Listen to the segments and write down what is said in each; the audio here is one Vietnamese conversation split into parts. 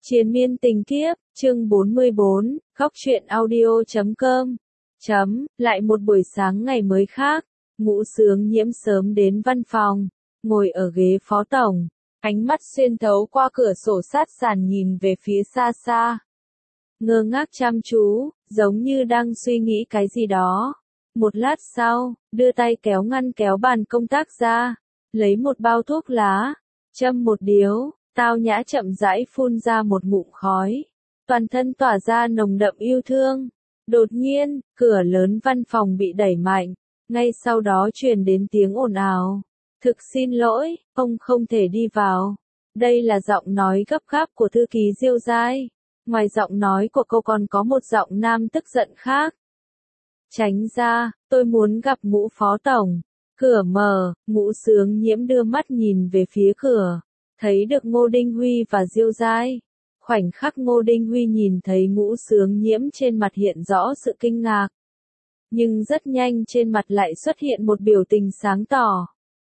Triền miên tình kiếp, chương 44, khóc chuyện audio.com. Lại một buổi sáng ngày mới khác, Ngũ Sướng Nhiễm sớm đến văn phòng, ngồi ở ghế phó tổng, ánh mắt xuyên thấu qua cửa sổ sát sàn nhìn về phía xa xa. Ngơ ngác chăm chú, giống như đang suy nghĩ cái gì đó. Một lát sau, đưa tay kéo ngăn kéo bàn công tác ra, lấy một bao thuốc lá, châm một điếu. Tao Nhã chậm rãi phun ra một ngụm khói, toàn thân tỏa ra nồng đậm yêu thương. Đột nhiên, cửa lớn văn phòng bị đẩy mạnh, ngay sau đó truyền đến tiếng ồn ào. Thực xin lỗi, ông không thể đi vào. Đây là giọng nói gấp gáp của thư ký Diêu Giai. Ngoài giọng nói của cô còn có một giọng nam tức giận khác. Tránh ra, tôi muốn gặp Ngũ phó tổng. Cửa mở, Ngũ Sướng Nhiễm đưa mắt nhìn về phía cửa. Thấy được Ngô Đinh Huy và Diêu Giai. Khoảnh khắc Ngô Đinh Huy nhìn thấy Ngũ Sướng Nhiễm trên mặt hiện rõ sự kinh ngạc. Nhưng rất nhanh trên mặt lại xuất hiện một biểu tình sáng tỏ.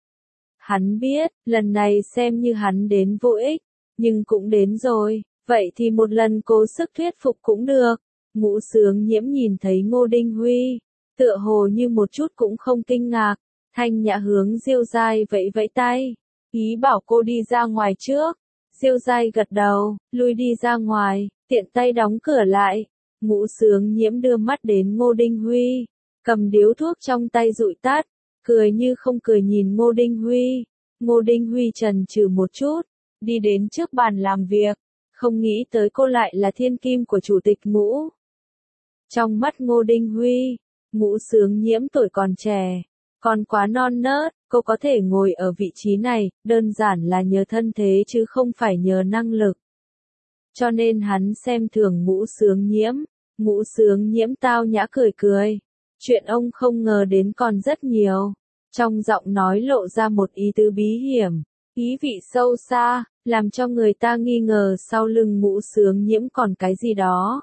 Hắn biết, lần này xem như hắn đến vô ích, nhưng cũng đến rồi, vậy thì một lần cố sức thuyết phục cũng được. Ngũ Sướng Nhiễm nhìn thấy Ngô Đinh Huy, tựa hồ như một chút cũng không kinh ngạc, thanh nhã hướng Diêu Giai vẫy vẫy tay. Ý bảo cô đi ra ngoài trước. Diêu Giai gật đầu, lui đi ra ngoài, tiện tay đóng cửa lại. Ngũ Sướng Nhiễm đưa mắt đến Ngô Đinh Huy, cầm điếu thuốc trong tay dụi tắt, cười như không cười nhìn Ngô Đinh Huy. Ngô Đinh Huy chần chừ một chút, đi đến trước bàn làm việc, không nghĩ tới cô lại là thiên kim của chủ tịch Ngũ. Trong mắt Ngô Đinh Huy, Ngũ Sướng Nhiễm tuổi còn trẻ, còn quá non nớt. Cô có thể ngồi ở vị trí này, đơn giản là nhờ thân thế chứ không phải nhờ năng lực. Cho nên hắn xem thường Ngũ Sướng Nhiễm. Ngũ Sướng Nhiễm tao nhã cười cười. Chuyện ông không ngờ đến còn rất nhiều. Trong giọng nói lộ ra một ý tứ bí hiểm, ý vị sâu xa, làm cho người ta nghi ngờ sau lưng Ngũ Sướng Nhiễm còn cái gì đó.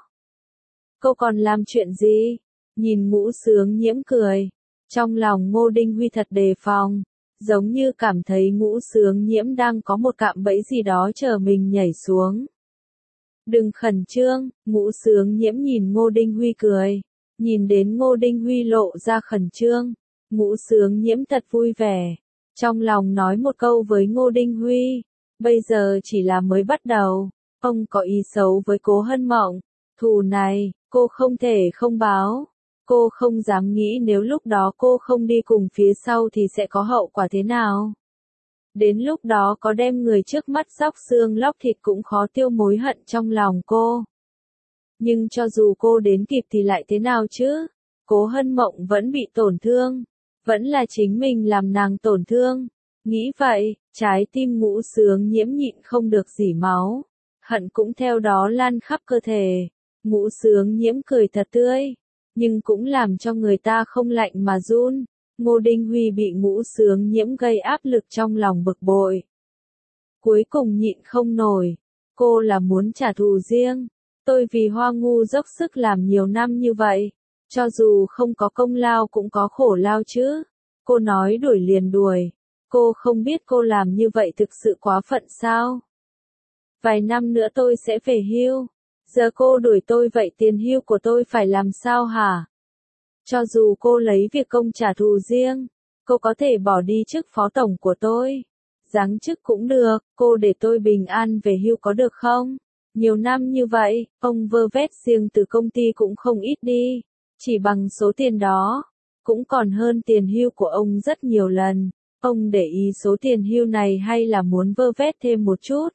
Cô còn làm chuyện gì? Nhìn Ngũ Sướng Nhiễm cười. Trong lòng Ngô Đinh Huy thật đề phòng, giống như cảm thấy Ngũ Sướng Nhiễm đang có một cạm bẫy gì đó chờ mình nhảy xuống. Đừng khẩn trương, Ngũ Sướng Nhiễm nhìn Ngô Đinh Huy cười, nhìn đến Ngô Đinh Huy lộ ra khẩn trương, Ngũ Sướng Nhiễm thật vui vẻ, trong lòng nói một câu với Ngô Đinh Huy, bây giờ chỉ là mới bắt đầu, ông có ý xấu với Cố Hân Mộng, thù này, cô không thể không báo. Cô không dám nghĩ nếu lúc đó cô không đi cùng phía sau thì sẽ có hậu quả thế nào. Đến lúc đó có đem người trước mắt xóc xương lóc thịt cũng khó tiêu mối hận trong lòng cô. Nhưng cho dù cô đến kịp thì lại thế nào chứ? Cố Hân Mộng vẫn bị tổn thương. Vẫn là chính mình làm nàng tổn thương. Nghĩ vậy, trái tim Ngũ Sướng Nhiễm nhịn không được rỉ máu. Hận cũng theo đó lan khắp cơ thể. Ngũ Sướng Nhiễm cười thật tươi. Nhưng cũng làm cho người ta không lạnh mà run. Ngô Đinh Huy bị Ngũ Sướng Nhiễm gây áp lực trong lòng bực bội. Cuối cùng nhịn không nổi. Cô là muốn trả thù riêng. Tôi vì Hoa Ngu dốc sức làm nhiều năm như vậy. Cho dù không có công lao cũng có khổ lao chứ. Cô nói đuổi liền đuổi. Cô không biết cô làm như vậy thực sự quá phận sao? Vài năm nữa tôi sẽ về hưu. Giờ cô đuổi tôi vậy tiền hưu của tôi phải làm sao hả? Cho dù cô lấy việc công trả thù riêng, cô có thể bỏ đi chức phó tổng của tôi. Giáng chức cũng được, cô để tôi bình an về hưu có được không? Nhiều năm như vậy, ông vơ vét riêng từ công ty cũng không ít đi. Chỉ bằng số tiền đó, cũng còn hơn tiền hưu của ông rất nhiều lần. Ông để ý số tiền hưu này hay là muốn vơ vét thêm một chút?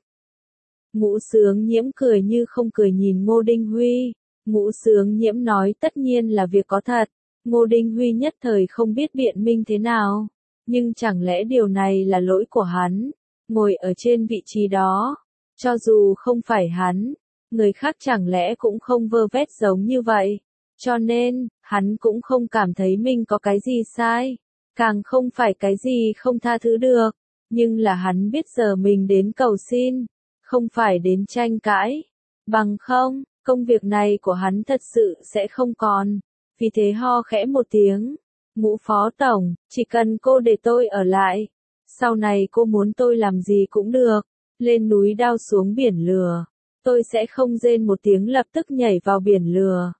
Ngũ Sướng Nhiễm cười như không cười nhìn Ngô Đinh Huy. Ngũ Sướng Nhiễm nói tất nhiên là việc có thật. Ngô Đinh Huy nhất thời không biết biện minh thế nào. Nhưng chẳng lẽ điều này là lỗi của hắn? Ngồi ở trên vị trí đó. Cho dù không phải hắn, người khác chẳng lẽ cũng không vơ vét giống như vậy. Cho nên, hắn cũng không cảm thấy mình có cái gì sai. Càng không phải cái gì không tha thứ được. Nhưng là hắn biết giờ mình đến cầu xin. Không phải đến tranh cãi. Bằng không, công việc này của hắn thật sự sẽ không còn. Vì thế ho khẽ một tiếng. Ngũ phó tổng, chỉ cần cô để tôi ở lại. Sau này cô muốn tôi làm gì cũng được. Lên núi đao xuống biển lửa. tôi sẽ không rên một tiếng lập tức nhảy vào biển lửa.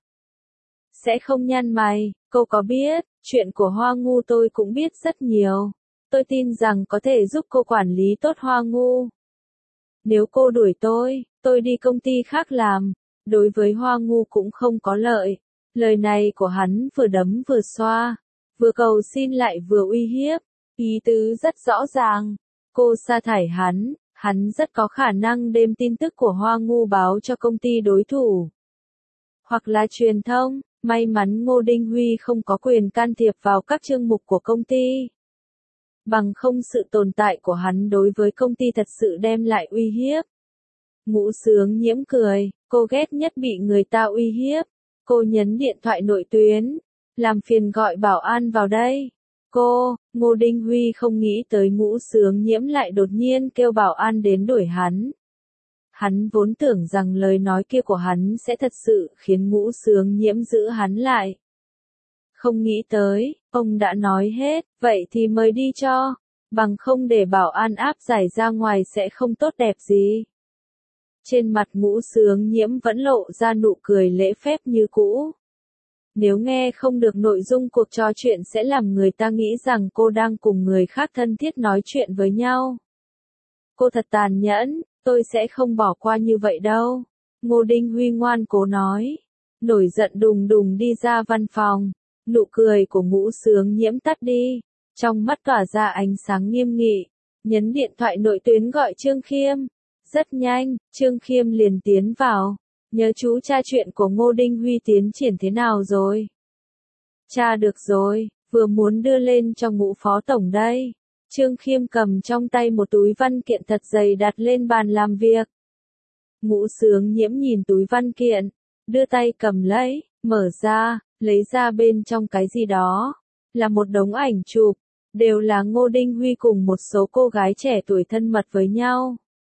Sẽ không nhăn mày, cô có biết, chuyện của Hoa Ngu tôi cũng biết rất nhiều. Tôi tin rằng có thể giúp cô quản lý tốt Hoa Ngu. Nếu cô đuổi tôi đi công ty khác làm, đối với Hoa Ngu cũng không có lợi. Lời này của hắn vừa đấm vừa xoa, vừa cầu xin lại vừa uy hiếp, ý tứ rất rõ ràng. Cô sa thải hắn rất có khả năng đem tin tức của Hoa Ngu báo cho công ty đối thủ. Hoặc là truyền thông, may mắn Ngô Đinh Huy không có quyền can thiệp vào các chương mục của công ty. Bằng không sự tồn tại của hắn đối với công ty thật sự đem lại uy hiếp. Ngũ Sướng Nhiễm cười, cô ghét nhất bị người ta uy hiếp. Cô nhấn điện thoại nội tuyến, làm phiền gọi bảo an vào đây. Ngô Đinh Huy không nghĩ tới Ngũ Sướng Nhiễm lại đột nhiên kêu bảo an đến đuổi hắn. Hắn vốn tưởng rằng lời nói kia của hắn sẽ thật sự khiến Ngũ Sướng Nhiễm giữ hắn lại. Không nghĩ tới, ông đã nói hết, vậy thì mời đi cho, bằng không để bảo an áp giải ra ngoài sẽ không tốt đẹp gì. Trên mặt Ngũ Sướng Nhiễm vẫn lộ ra nụ cười lễ phép như cũ. Nếu nghe không được nội dung cuộc trò chuyện sẽ làm người ta nghĩ rằng cô đang cùng người khác thân thiết nói chuyện với nhau. Cô thật tàn nhẫn, tôi sẽ không bỏ qua như vậy đâu. Ngô Đinh Huy ngoan cố nói. Nổi giận đùng đùng đi ra văn phòng. Nụ cười của Ngũ Sướng Nhiễm tắt đi. Trong mắt tỏa ra ánh sáng nghiêm nghị. Nhấn điện thoại nội tuyến gọi Trương Khiêm. Rất nhanh, Trương Khiêm liền tiến vào. Nhớ chú tra chuyện của Ngô Đinh Huy tiến triển thế nào rồi? Tra được rồi, vừa muốn đưa lên cho Ngũ phó tổng đây. Trương Khiêm cầm trong tay một túi văn kiện thật dày đặt lên bàn làm việc. Ngũ Sướng Nhiễm nhìn túi văn kiện, đưa tay cầm lấy, mở ra, lấy ra bên trong cái gì đó. Là một đống ảnh chụp, đều là Ngô Đinh Huy cùng một số cô gái trẻ tuổi thân mật với nhau.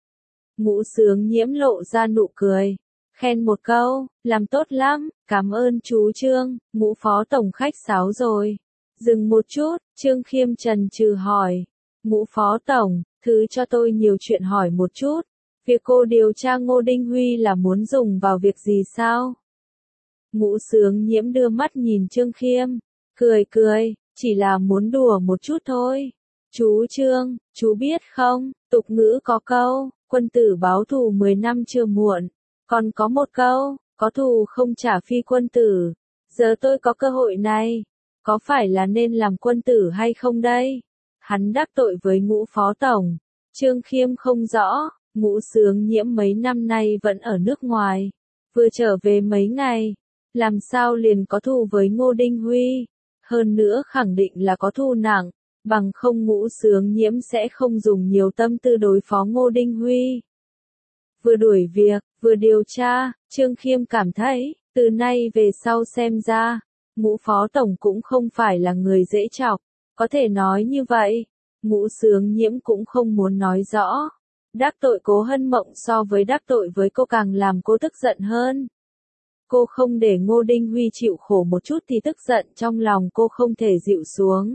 Ngũ Sướng Nhiễm lộ ra nụ cười, khen một câu, làm tốt lắm, cảm ơn chú Trương, Ngũ phó tổng khách sáo rồi. Dừng một chút, Trương Khiêm chần chừ hỏi, Ngũ phó tổng, thứ cho tôi nhiều chuyện hỏi một chút, việc cô điều tra Ngô Đinh Huy là muốn dùng vào việc gì sao? Ngũ Sướng Nhiễm đưa mắt nhìn Trương Khiêm, cười, chỉ là muốn đùa một chút thôi. Chú Trương, chú biết không, tục ngữ có câu, quân tử báo thù 10 năm chưa muộn, còn có một câu, có thù không trả phi quân tử. Giờ tôi có cơ hội này, có phải là nên làm quân tử hay không đây? Hắn đắc tội với Ngũ phó tổng. Trương Khiêm không rõ, Ngũ Sướng Nhiễm mấy năm nay vẫn ở nước ngoài, vừa trở về mấy ngày, làm sao liền có thù với Ngô Đinh Huy? Hơn nữa khẳng định là có thù nặng, bằng không Ngũ Sướng Nhiễm sẽ không dùng nhiều tâm tư đối phó Ngô Đinh Huy. Vừa đuổi việc, vừa điều tra, Trương Khiêm cảm thấy, từ nay về sau xem ra, Ngũ phó tổng cũng không phải là người dễ chọc, có thể nói như vậy. Ngũ Sướng Nhiễm cũng không muốn nói rõ. Đắc tội Cố Hân Mộng so với đắc tội với cô càng làm cô tức giận hơn. Cô không để Ngô Đinh Huy chịu khổ một chút thì tức giận trong lòng cô không thể dịu xuống.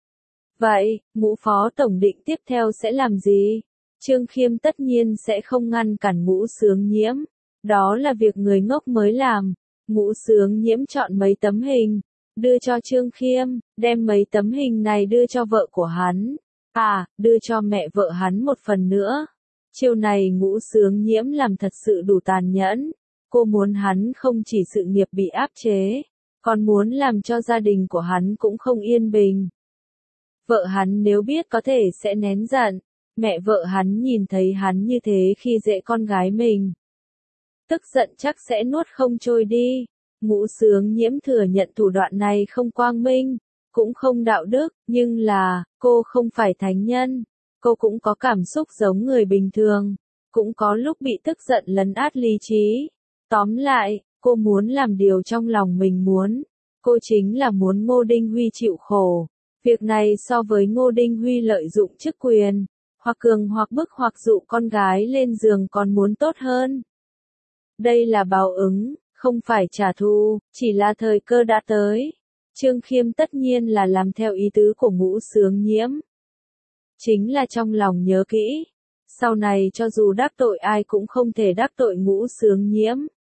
Vậy, Ngũ phó tổng định tiếp theo sẽ làm gì? Trương Khiêm tất nhiên sẽ không ngăn cản Ngũ Sướng Nhiễm. Đó là việc người ngốc mới làm. Ngũ Sướng Nhiễm chọn mấy tấm hình, đưa cho Trương Khiêm, đem mấy tấm hình này đưa cho vợ của hắn. Đưa cho mẹ vợ hắn một phần nữa. Chiêu này Ngũ Sướng Nhiễm làm thật sự đủ tàn nhẫn. Cô muốn hắn không chỉ sự nghiệp bị áp chế, còn muốn làm cho gia đình của hắn cũng không yên bình. Vợ hắn nếu biết có thể sẽ nén giận. Mẹ vợ hắn nhìn thấy hắn như thế khi dễ con gái mình, tức giận chắc sẽ nuốt không trôi đi. Ngũ Sướng Nhiễm thừa nhận thủ đoạn này không quang minh, cũng không đạo đức, nhưng là, cô không phải thánh nhân. Cô cũng có cảm xúc giống người bình thường, cũng có lúc bị tức giận lấn át lý trí. Tóm lại, cô muốn làm điều trong lòng mình muốn. Cô chính là muốn Ngô Đinh Huy chịu khổ. Việc này so với Ngô Đinh Huy lợi dụng chức quyền, hoặc cường hoặc bức hoặc dụ con gái lên giường còn muốn tốt hơn. Đây là báo ứng, không phải trả thù, chỉ là thời cơ đã tới. Trương Khiêm tất nhiên là làm theo ý tứ của Ngũ Sướng Nhiễm. Chính là trong lòng nhớ kỹ, Sau này cho dù đắc tội ai cũng không thể đắc tội Ngũ Xướng Nhiễm.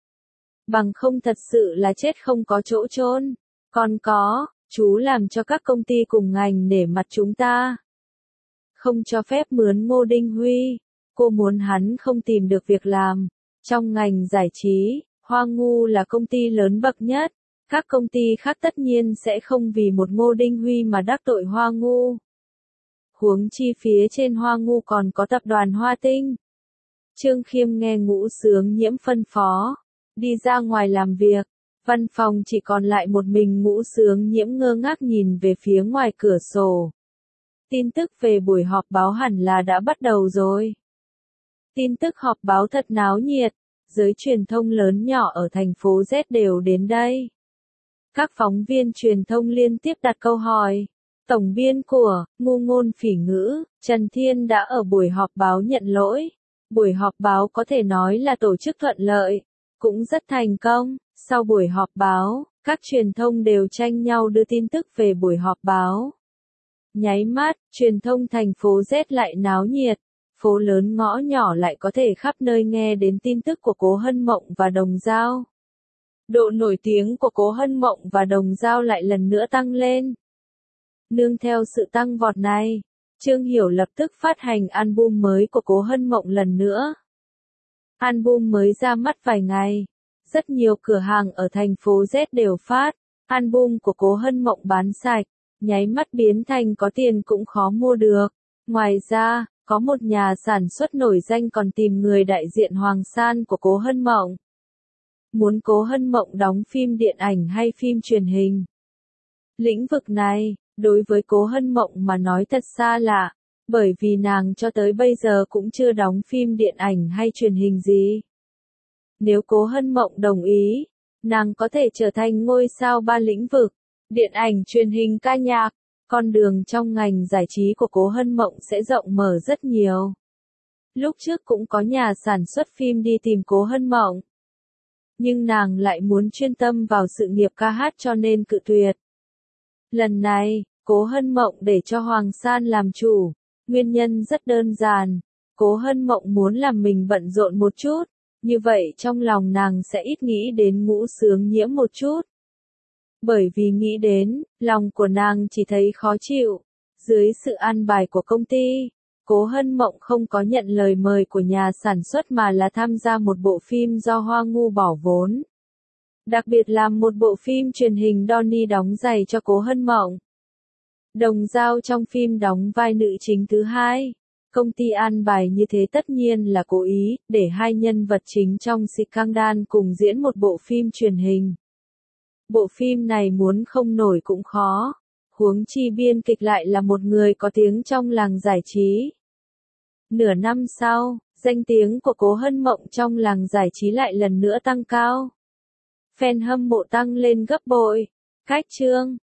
Bằng không thật sự là chết không có chỗ chôn. Còn có, chú làm cho các công ty cùng ngành nể mặt chúng ta. Không cho phép mướn Ngô Đinh Huy. Cô muốn hắn không tìm được việc làm. Trong ngành giải trí, Hoa Ngu là công ty lớn bậc nhất. Các công ty khác tất nhiên sẽ không vì một Ngô Đinh Huy mà đắc tội Hoa Ngu. Huống chi phía trên Hoa Ngu còn có tập đoàn Hoa Tinh. Trương Khiêm nghe Ngũ Xướng Nhiễm phân phó, đi ra ngoài làm việc. Văn phòng chỉ còn lại một mình Ngũ Xướng Nhiễm ngơ ngác nhìn về phía ngoài cửa sổ. Tin tức về buổi họp báo hẳn là đã bắt đầu rồi. Tin tức họp báo thật náo nhiệt, giới truyền thông lớn nhỏ ở thành phố Z đều đến đây. Các phóng viên truyền thông liên tiếp đặt câu hỏi. Tổng biên của Ngu Ngôn Phỉ Ngữ, Trần Thiên đã ở buổi họp báo nhận lỗi. Buổi họp báo có thể nói là tổ chức thuận lợi, cũng rất thành công. Sau buổi họp báo, các truyền thông đều tranh nhau đưa tin tức về buổi họp báo. Nháy mắt, truyền thông thành phố Z lại náo nhiệt. Phố lớn ngõ nhỏ lại có thể khắp nơi nghe đến tin tức của Cố Hân Mộng và Đồng Dao. Độ nổi tiếng của Cố Hân Mộng và Đồng Dao lại lần nữa tăng lên. Nương theo sự tăng vọt này, Trương Hiểu lập tức phát hành album mới của Cố Hân Mộng lần nữa. Album mới ra mắt vài ngày, rất nhiều cửa hàng ở thành phố Z đều phát. Album của Cố Hân Mộng bán sạch, nháy mắt biến thành có tiền cũng khó mua được. Ngoài ra, có một nhà sản xuất nổi danh còn tìm người đại diện Hoàng San của Cố Hân Mộng. Muốn Cố Hân Mộng đóng phim điện ảnh hay phim truyền hình. Lĩnh vực này, đối với Cố Hân Mộng mà nói thật xa lạ, bởi vì nàng cho tới bây giờ cũng chưa đóng phim điện ảnh hay truyền hình gì. Nếu Cố Hân Mộng đồng ý, nàng có thể trở thành ngôi sao ba lĩnh vực, điện ảnh, truyền hình, ca nhạc. Con đường trong ngành giải trí của Cố Hân Mộng sẽ rộng mở rất nhiều. Lúc trước cũng có nhà sản xuất phim đi tìm Cố Hân Mộng. Nhưng nàng lại muốn chuyên tâm vào sự nghiệp ca hát cho nên cự tuyệt. Lần này, Cố Hân Mộng để cho Hoàng San làm chủ. Nguyên nhân rất đơn giản. Cố Hân Mộng muốn làm mình bận rộn một chút. Như vậy trong lòng nàng sẽ ít nghĩ đến Ngũ Xướng Nhiễm một chút. Bởi vì nghĩ đến, lòng của nàng chỉ thấy khó chịu. Dưới sự an bài của công ty, Cố Hân Mộng không có nhận lời mời của nhà sản xuất mà là tham gia một bộ phim do Hoa Ngu bỏ vốn. Đặc biệt là một bộ phim truyền hình Donnie đóng giày cho Cố Hân Mộng. Đồng Dao trong phim đóng vai nữ chính thứ hai. Công ty an bài như thế tất nhiên là cố ý, để hai nhân vật chính trong Scandal cùng diễn một bộ phim truyền hình. Bộ phim này muốn không nổi cũng khó. Huống chi biên kịch lại là một người có tiếng trong làng giải trí. Nửa năm sau, danh tiếng của Cố Hân Mộng trong làng giải trí lại lần nữa tăng cao. Fan hâm mộ tăng lên gấp bội. Cách chương